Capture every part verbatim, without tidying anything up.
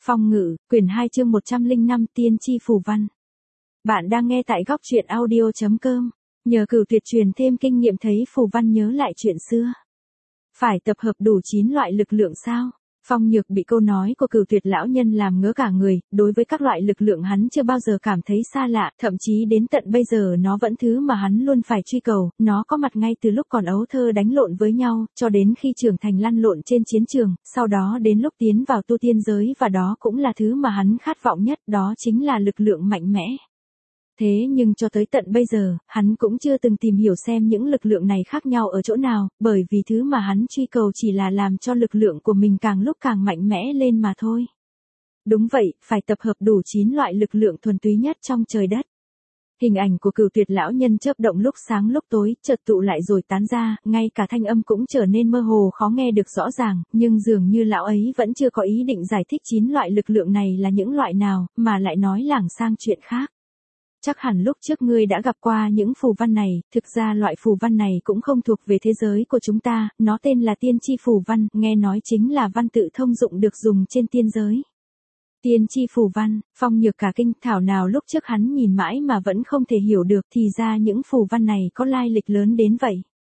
Phong ngữ, quyển hai chương một trăm lẻ năm Tiên tri phù văn. Bạn đang nghe tại góc truyện audio chấm com. Nhờ Cửu Tuyệt truyền thêm kinh nghiệm thấy phù văn nhớ lại chuyện xưa. Phải tập hợp đủ chín loại lực lượng sao? Phong Nhược bị câu nói của Cửu Tuyệt lão nhân làm ngớ cả người, đối với các loại lực lượng hắn chưa bao giờ cảm thấy xa lạ, thậm chí đến tận bây giờ nó vẫn thứ mà hắn luôn phải truy cầu, nó có mặt ngay từ lúc còn ấu thơ đánh lộn với nhau, cho đến khi trưởng thành lăn lộn trên chiến trường, sau đó đến lúc tiến vào tu tiên giới và đó cũng là thứ mà hắn khát vọng nhất, đó chính là lực lượng mạnh mẽ. Thế nhưng cho tới tận bây giờ, hắn cũng chưa từng tìm hiểu xem những lực lượng này khác nhau ở chỗ nào, bởi vì thứ mà hắn truy cầu chỉ là làm cho lực lượng của mình càng lúc càng mạnh mẽ lên mà thôi. Đúng vậy, phải tập hợp đủ chín loại lực lượng thuần túy nhất trong trời đất. Hình ảnh của Cửu Tuyệt lão nhân chớp động lúc sáng lúc tối, chợt tụ lại rồi tán ra, ngay cả thanh âm cũng trở nên mơ hồ khó nghe được rõ ràng, nhưng dường như lão ấy vẫn chưa có ý định giải thích chín loại lực lượng này là những loại nào, mà lại nói lảng sang chuyện khác. Chắc hẳn lúc trước ngươi đã gặp qua những phù văn này, thực ra loại phù văn này cũng không thuộc về thế giới của chúng ta, nó tên là tiên tri phù văn, nghe nói chính là văn tự thông dụng được dùng trên tiên giới. Tiên tri phù văn, Phong Nhược cả kinh, thảo nào lúc trước hắn nhìn mãi mà vẫn không thể hiểu được, thì ra những phù văn này có lai lịch lớn đến vậy.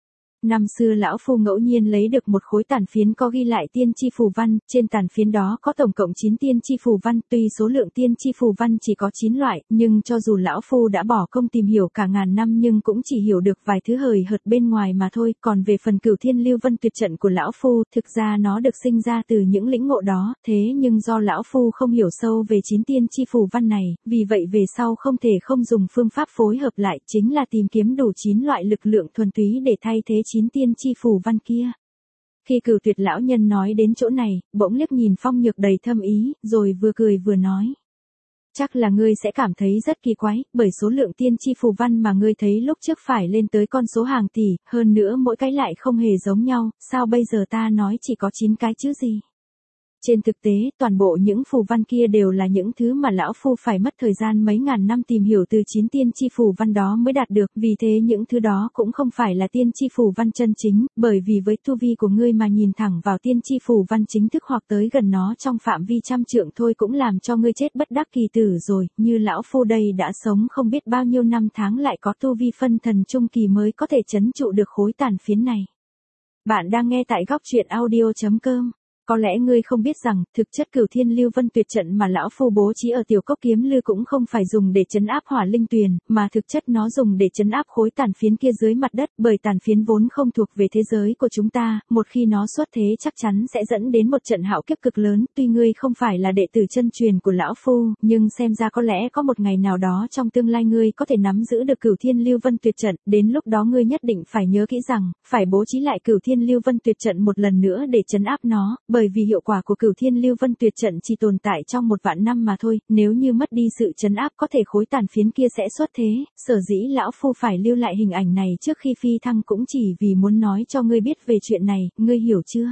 Năm xưa lão phu ngẫu nhiên lấy được một khối tàn phiến có ghi lại tiên tri phù văn, trên tàn phiến đó có tổng cộng chín tiên tri phù văn, tuy số lượng tiên tri phù văn chỉ có chín loại, nhưng cho dù lão phu đã bỏ công tìm hiểu cả ngàn năm nhưng cũng chỉ hiểu được vài thứ hời hợt bên ngoài mà thôi, còn về phần Cửu Thiên Lưu Vân tuyệt trận của lão phu, thực ra nó được sinh ra từ những lĩnh ngộ đó, thế nhưng do lão phu không hiểu sâu về chín tiên tri phù văn này, vì vậy về sau không thể không dùng phương pháp phối hợp lại, chính là tìm kiếm đủ chín loại lực lượng thuần túy để thay thế chín tiên tri phù văn kia. Khi Cửu Tuyệt lão nhân nói đến chỗ này, bỗng liếc nhìn Phong Nhược đầy thâm ý, rồi vừa cười vừa nói. Chắc là ngươi sẽ cảm thấy rất kỳ quái, bởi số lượng tiên tri phù văn mà ngươi thấy lúc trước phải lên tới con số hàng tỷ, hơn nữa mỗi cái lại không hề giống nhau, sao bây giờ ta nói chỉ có chín cái chứ gì? Trên thực tế, toàn bộ những phù văn kia đều là những thứ mà lão phu phải mất thời gian mấy ngàn năm tìm hiểu từ chín tiên tri phù văn đó mới đạt được, vì thế những thứ đó cũng không phải là tiên tri phù văn chân chính, bởi vì với tu vi của ngươi mà nhìn thẳng vào tiên tri phù văn chính thức hoặc tới gần nó trong phạm vi trăm trượng thôi cũng làm cho ngươi chết bất đắc kỳ tử rồi, như lão phu đây đã sống không biết bao nhiêu năm tháng lại có tu vi phân thần trung kỳ mới có thể trấn trụ được khối tàn phiến này. Bạn đang nghe tại góc truyện audio chấm com. Có lẽ ngươi không biết rằng, thực chất Cửu Thiên Lưu Vân tuyệt trận mà lão phu bố trí ở Tiểu Cốc Kiếm Lư cũng không phải dùng để trấn áp Hỏa Linh Tuyền, mà thực chất nó dùng để trấn áp khối tàn phiến kia dưới mặt đất, bởi tàn phiến vốn không thuộc về thế giới của chúng ta, một khi nó xuất thế chắc chắn sẽ dẫn đến một trận hạo kiếp cực lớn, tuy ngươi không phải là đệ tử chân truyền của lão phu, nhưng xem ra có lẽ có một ngày nào đó trong tương lai ngươi có thể nắm giữ được Cửu Thiên Lưu Vân tuyệt trận, đến lúc đó ngươi nhất định phải nhớ kỹ rằng, phải bố trí lại Cửu Thiên Lưu Vân tuyệt trận một lần nữa để trấn áp nó. Bởi vì hiệu quả của Cửu Thiên Lưu Vân tuyệt trận chỉ tồn tại trong một vạn năm mà thôi, nếu như mất đi sự trấn áp có thể khối tàn phiến kia sẽ xuất thế, sở dĩ lão phu phải lưu lại hình ảnh này trước khi phi thăng cũng chỉ vì muốn nói cho ngươi biết về chuyện này, ngươi hiểu chưa?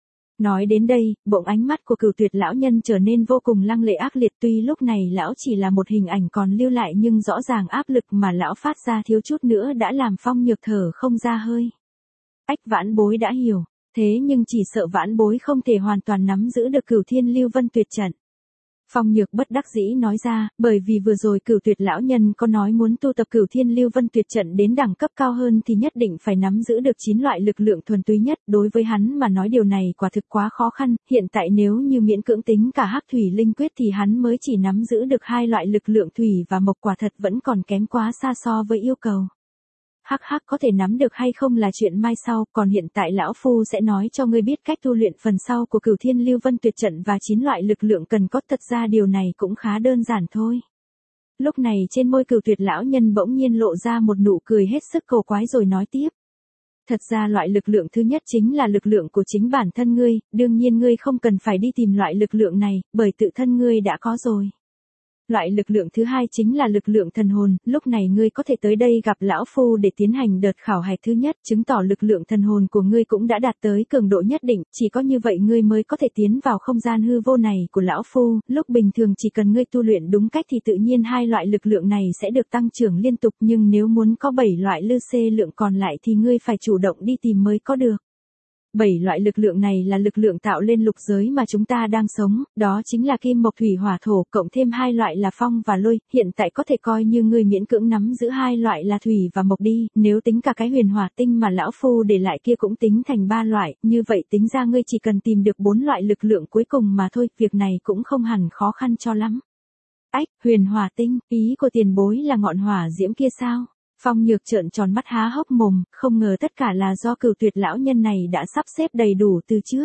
Nói đến đây, bỗng ánh mắt của Cửu Tuyệt lão nhân trở nên vô cùng lăng lệ ác liệt, tuy lúc này lão chỉ là một hình ảnh còn lưu lại nhưng rõ ràng áp lực mà lão phát ra thiếu chút nữa đã làm Phong Nhược thở không ra hơi. Ách, vãn bối đã hiểu. Thế nhưng chỉ sợ vãn bối không thể hoàn toàn nắm giữ được Cửu Thiên Lưu Vân tuyệt trận. Phong Nhược bất đắc dĩ nói ra, bởi vì vừa rồi Cửu Tuyệt lão nhân có nói muốn tu tập Cửu Thiên Lưu Vân tuyệt trận đến đẳng cấp cao hơn thì nhất định phải nắm giữ được chín loại lực lượng thuần túy nhất, đối với hắn mà nói điều này quả thực quá khó khăn, hiện tại nếu như miễn cưỡng tính cả Hắc Thủy Linh Quyết thì hắn mới chỉ nắm giữ được hai loại lực lượng thủy và mộc, quả thật vẫn còn kém quá xa so với yêu cầu. Hắc hắc, có thể nắm được hay không là chuyện mai sau, còn hiện tại lão phu sẽ nói cho ngươi biết cách tu luyện phần sau của Cửu Thiên Lưu Vân tuyệt trận và chín loại lực lượng cần có, thật ra điều này cũng khá đơn giản thôi. Lúc này trên môi Cửu Tuyệt lão nhân bỗng nhiên lộ ra một nụ cười hết sức cổ quái rồi nói tiếp. Thật ra loại lực lượng thứ nhất chính là lực lượng của chính bản thân ngươi, đương nhiên ngươi không cần phải đi tìm loại lực lượng này, bởi tự thân ngươi đã có rồi. Loại lực lượng thứ hai chính là lực lượng thần hồn, lúc này ngươi có thể tới đây gặp lão phu để tiến hành đợt khảo hạch thứ nhất, chứng tỏ lực lượng thần hồn của ngươi cũng đã đạt tới cường độ nhất định, chỉ có như vậy ngươi mới có thể tiến vào không gian hư vô này của lão phu, lúc bình thường chỉ cần ngươi tu luyện đúng cách thì tự nhiên hai loại lực lượng này sẽ được tăng trưởng liên tục, nhưng nếu muốn có bảy loại lư xê lượng còn lại thì ngươi phải chủ động đi tìm mới có được. Bảy loại lực lượng này là lực lượng tạo lên lục giới mà chúng ta đang sống, đó chính là kim mộc thủy hỏa thổ, cộng thêm hai loại là phong và lôi, hiện tại có thể coi như ngươi miễn cưỡng nắm giữ hai loại là thủy và mộc đi, nếu tính cả cái huyền hỏa tinh mà lão phu để lại kia cũng tính thành ba loại, như vậy tính ra ngươi chỉ cần tìm được bốn loại lực lượng cuối cùng mà thôi, việc này cũng không hẳn khó khăn cho lắm. Ách, huyền hỏa tinh, ý của tiền bối là ngọn hỏa diễm kia sao? Phong Nhược trợn tròn mắt há hốc mồm, không ngờ tất cả là do Cửu Tuyệt lão nhân này đã sắp xếp đầy đủ từ trước.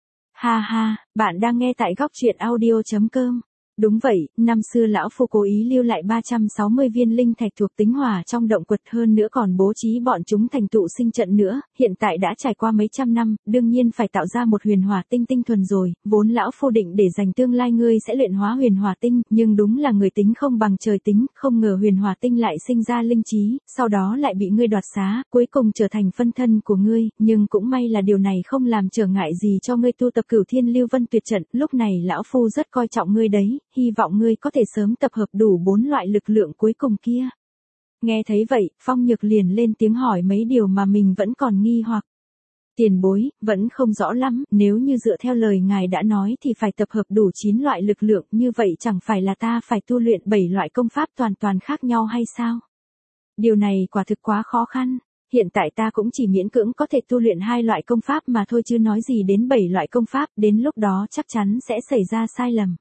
Ha ha, bạn đang nghe tại góc truyện audio chấm com. Đúng vậy, năm xưa lão phu cố ý lưu lại ba trăm sáu mươi viên linh thạch thuộc tính hỏa trong động quật, hơn nữa còn bố trí bọn chúng thành tụ sinh trận nữa, hiện tại đã trải qua mấy trăm năm, đương nhiên phải tạo ra một huyền hỏa tinh tinh thuần rồi, vốn lão phu định để dành tương lai ngươi sẽ luyện hóa huyền hỏa tinh, nhưng đúng là người tính không bằng trời tính, không ngờ huyền hỏa tinh lại sinh ra linh trí, sau đó lại bị ngươi đoạt xá, cuối cùng trở thành phân thân của ngươi, nhưng cũng may là điều này không làm trở ngại gì cho ngươi tu tập Cửu Thiên Lưu Vân Tuyệt Trận, lúc này lão phu rất coi trọng ngươi đấy. Hy vọng ngươi có thể sớm tập hợp đủ bốn loại lực lượng cuối cùng kia. Nghe thấy vậy, Phong Nhược liền lên tiếng hỏi mấy điều mà mình vẫn còn nghi hoặc. Tiền bối, vẫn không rõ lắm, nếu như dựa theo lời ngài đã nói thì phải tập hợp đủ chín loại lực lượng, như vậy chẳng phải là ta phải tu luyện bảy loại công pháp toàn toàn khác nhau hay sao? Điều này quả thực quá khó khăn. Hiện tại ta cũng chỉ miễn cưỡng có thể tu luyện hai loại công pháp mà thôi chứ nói gì đến bảy loại công pháp, đến lúc đó chắc chắn sẽ xảy ra sai lầm.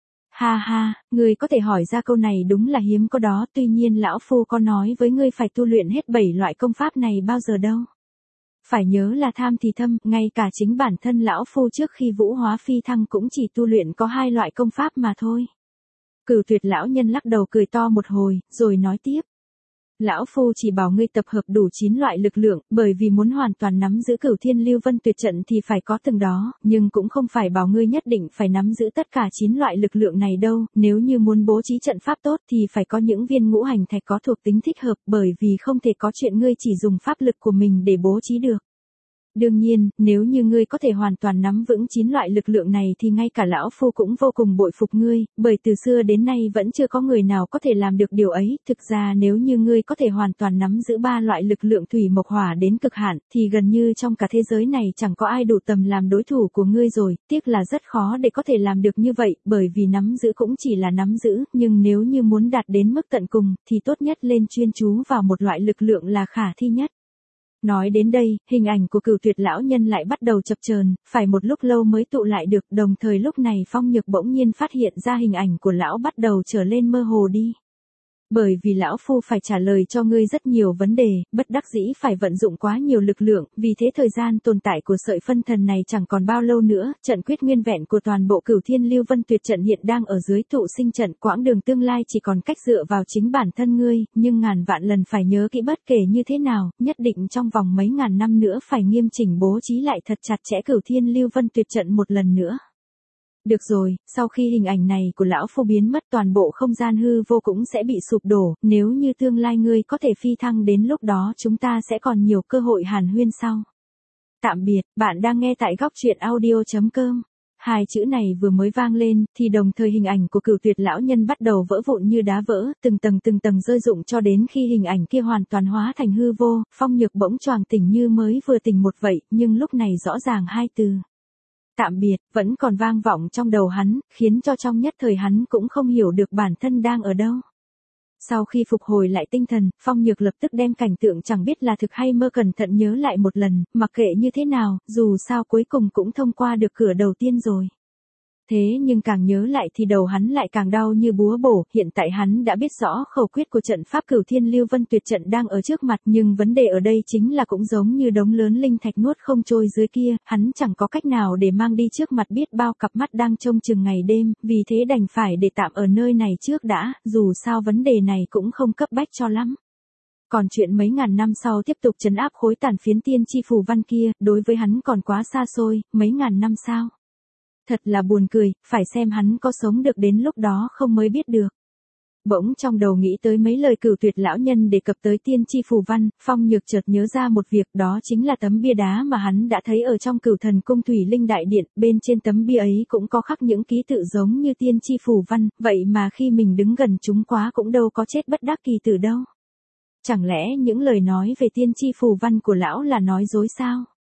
Ha ha, ngươi có thể hỏi ra câu này đúng là hiếm có đó, tuy nhiên lão phu có nói với ngươi phải tu luyện hết bảy loại công pháp này bao giờ đâu. Phải nhớ là tham thì thâm, ngay cả chính bản thân lão phu trước khi vũ hóa phi thăng cũng chỉ tu luyện có hai loại công pháp mà thôi. Cửu Tuyệt lão nhân lắc đầu cười to một hồi, rồi nói tiếp. Lão phu chỉ bảo ngươi tập hợp đủ chín loại lực lượng, bởi vì muốn hoàn toàn nắm giữ Cửu Thiên Lưu Vân Tuyệt Trận thì phải có từng đó, nhưng cũng không phải bảo ngươi nhất định phải nắm giữ tất cả chín loại lực lượng này đâu, nếu như muốn bố trí trận pháp tốt thì phải có những viên ngũ hành thạch có thuộc tính thích hợp, bởi vì không thể có chuyện ngươi chỉ dùng pháp lực của mình để bố trí được. Đương nhiên, nếu như ngươi có thể hoàn toàn nắm vững chín loại lực lượng này thì ngay cả lão phu cũng vô cùng bội phục ngươi, bởi từ xưa đến nay vẫn chưa có người nào có thể làm được điều ấy, thực ra nếu như ngươi có thể hoàn toàn nắm giữ ba loại lực lượng thủy mộc hỏa đến cực hạn, thì gần như trong cả thế giới này chẳng có ai đủ tầm làm đối thủ của ngươi rồi, tiếc là rất khó để có thể làm được như vậy, bởi vì nắm giữ cũng chỉ là nắm giữ, nhưng nếu như muốn đạt đến mức tận cùng, thì tốt nhất lên chuyên chú vào một loại lực lượng là khả thi nhất. Nói đến đây, hình ảnh của Cửu Tuyệt lão nhân lại bắt đầu chập chờn, phải một lúc lâu mới tụ lại được, đồng thời lúc này Phong Nhược bỗng nhiên phát hiện ra hình ảnh của lão bắt đầu trở lên mơ hồ đi. Bởi vì lão phu phải trả lời cho ngươi rất nhiều vấn đề, bất đắc dĩ phải vận dụng quá nhiều lực lượng, vì thế thời gian tồn tại của sợi phân thần này chẳng còn bao lâu nữa, trận quyết nguyên vẹn của toàn bộ Cửu Thiên Lưu Vân Tuyệt Trận hiện đang ở dưới tụ sinh trận, quãng đường tương lai chỉ còn cách dựa vào chính bản thân ngươi, nhưng ngàn vạn lần phải nhớ kỹ bất kể như thế nào, nhất định trong vòng mấy ngàn năm nữa phải nghiêm chỉnh bố trí lại thật chặt chẽ Cửu Thiên Lưu Vân Tuyệt Trận một lần nữa. Được rồi, sau khi hình ảnh này của lão phu biến mất toàn bộ không gian hư vô cũng sẽ bị sụp đổ, nếu như tương lai ngươi có thể phi thăng đến lúc đó chúng ta sẽ còn nhiều cơ hội hàn huyên sau. Tạm biệt, bạn đang nghe tại góc truyện audio chấm com. Hai chữ này vừa mới vang lên, thì đồng thời hình ảnh của Cửu Tuyệt lão nhân bắt đầu vỡ vụn như đá vỡ, từng tầng từng tầng rơi rụng cho đến khi hình ảnh kia hoàn toàn hóa thành hư vô, Phong Nhược bỗng choàng tỉnh như mới vừa tỉnh một vậy, nhưng lúc này rõ ràng hai từ. Tạm biệt, vẫn còn vang vọng trong đầu hắn, khiến cho trong nhất thời hắn cũng không hiểu được bản thân đang ở đâu. Sau khi phục hồi lại tinh thần, Phong Nhược lập tức đem cảnh tượng chẳng biết là thực hay mơ cẩn thận nhớ lại một lần, mặc kệ như thế nào, dù sao cuối cùng cũng thông qua được cửa đầu tiên rồi. Thế nhưng càng nhớ lại thì đầu hắn lại càng đau như búa bổ, hiện tại hắn đã biết rõ khẩu quyết của trận pháp Cửu Thiên Lưu Vân Tuyệt Trận đang ở trước mặt, nhưng vấn đề ở đây chính là cũng giống như đống lớn linh thạch nuốt không trôi dưới kia, hắn chẳng có cách nào để mang đi trước mặt biết bao cặp mắt đang trông chừng ngày đêm, vì thế đành phải để tạm ở nơi này trước đã, dù sao vấn đề này cũng không cấp bách cho lắm. Còn chuyện mấy ngàn năm sau tiếp tục trấn áp khối tàn phiến tiên chi phù văn kia, đối với hắn còn quá xa xôi, mấy ngàn năm sao? Thật là buồn cười, phải xem hắn có sống được đến lúc đó không mới biết được. Bỗng trong đầu nghĩ tới mấy lời Cửu Tuyệt lão nhân đề cập tới tiên chi phù văn, Phong Nhược chợt nhớ ra một việc, đó chính là tấm bia đá mà hắn đã thấy ở trong Cửu Thần Cung Thủy Linh Đại Điện, bên trên tấm bia ấy cũng có khắc những ký tự giống như tiên chi phù văn, vậy mà khi mình đứng gần chúng quá cũng đâu có chết bất đắc kỳ tử đâu. Chẳng lẽ những lời nói về tiên chi phù văn của lão là nói dối sao?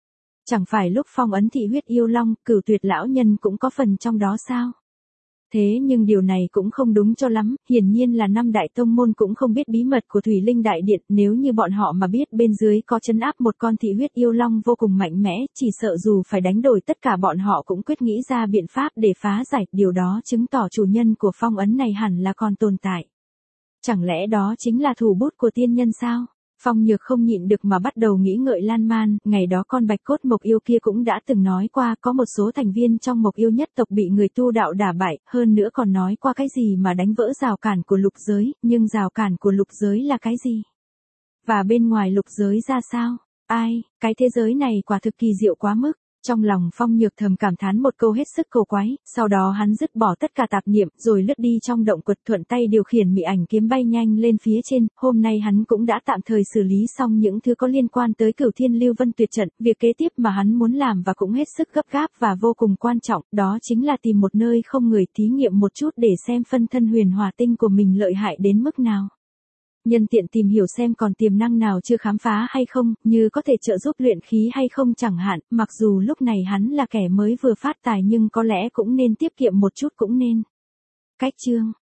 Chẳng phải lúc phong ấn thị huyết yêu long, Cửu Tuyệt lão nhân cũng có phần trong đó sao? Thế nhưng điều này cũng không đúng cho lắm, hiển nhiên là năm đại tông môn cũng không biết bí mật của Thủy Linh Đại Điện, nếu như bọn họ mà biết bên dưới có trấn áp một con thị huyết yêu long vô cùng mạnh mẽ, chỉ sợ dù phải đánh đổi tất cả bọn họ cũng quyết nghĩ ra biện pháp để phá giải, điều đó chứng tỏ chủ nhân của phong ấn này hẳn là còn tồn tại. Chẳng lẽ đó chính là thủ bút của tiên nhân sao? Phong Nhược không nhịn được mà bắt đầu nghĩ ngợi lan man, ngày đó con bạch cốt mộc yêu kia cũng đã từng nói qua có một số thành viên trong mộc yêu nhất tộc bị người tu đạo đả bại, hơn nữa còn nói qua cái gì mà đánh vỡ rào cản của lục giới, nhưng rào cản của lục giới là cái gì? Và bên ngoài lục giới ra sao? Ai, cái thế giới này quả thực kỳ diệu quá mức. Trong lòng Phong Nhược thầm cảm thán một câu hết sức cầu quái, sau đó hắn dứt bỏ tất cả tạp niệm, rồi lướt đi trong động quật, thuận tay điều khiển mị ảnh kiếm bay nhanh lên phía trên, hôm nay hắn cũng đã tạm thời xử lý xong những thứ có liên quan tới Cửu Thiên Lưu Vân Tuyệt Trận, việc kế tiếp mà hắn muốn làm và cũng hết sức gấp gáp và vô cùng quan trọng, đó chính là tìm một nơi không người thí nghiệm một chút để xem phân thân huyền hỏa tinh của mình lợi hại đến mức nào. Nhân tiện tìm hiểu xem còn tiềm năng nào chưa khám phá hay không, như có thể trợ giúp luyện khí hay không chẳng hạn, mặc dù lúc này hắn là kẻ mới vừa phát tài nhưng có lẽ cũng nên tiết kiệm một chút cũng nên. Cách chương